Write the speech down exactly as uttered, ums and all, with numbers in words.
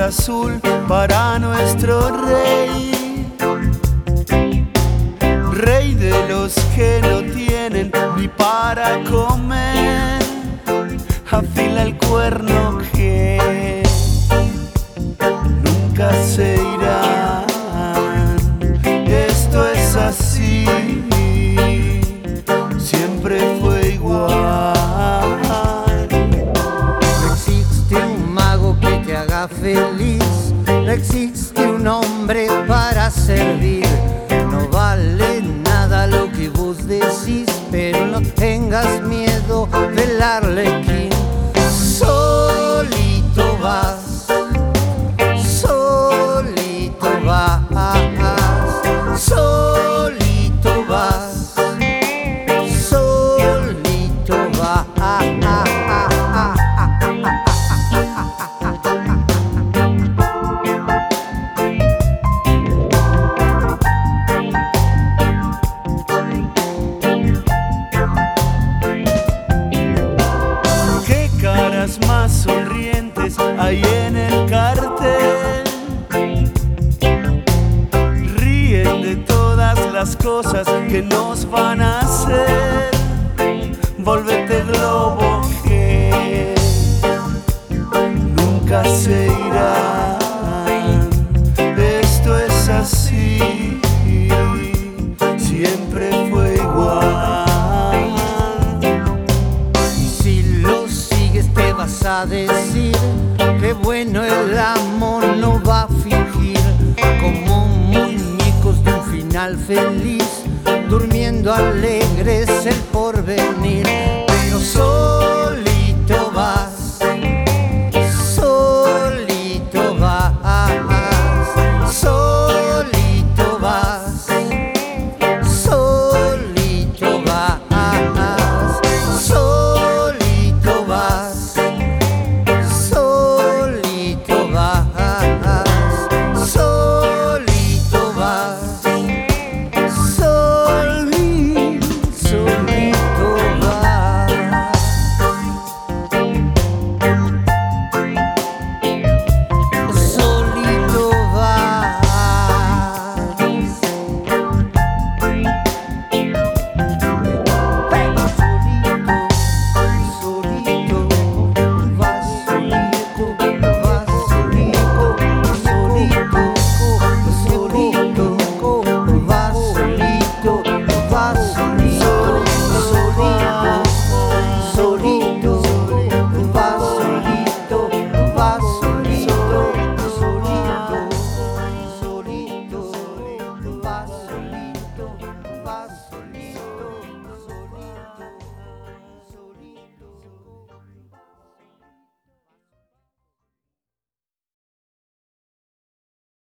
azul para nuestro rey, rey de los que no tienen ni para comer. Afila el cuerno que nunca se irán. Esto es así, siempre fue igual. No existe un mago que te haga feliz, no existe un hombre para servir. No vale nada lo que vos decís, pero no tengas miedo del arlequín. Solito vas, solito vas, solito vas, solito vas. Qué caras más sonrientes hay en el cartel. Ríen de todas las cosas que nos van a hacer. Volvete globo que nunca se irá. Esto es así, siempre fue igual. Y si lo sigues te vas a decir que bueno el amor no va a fingir. Como muñecos de un final feliz, durmiendo alegres el porvenir. Pero solito vas, solito vas, solito vas, solito vas, solito vas, solito vas, solito vas, soli, solito vas. Solito vas. Solito, solito vas, solito vas, solito, solito, solito vas, solito vas, solito.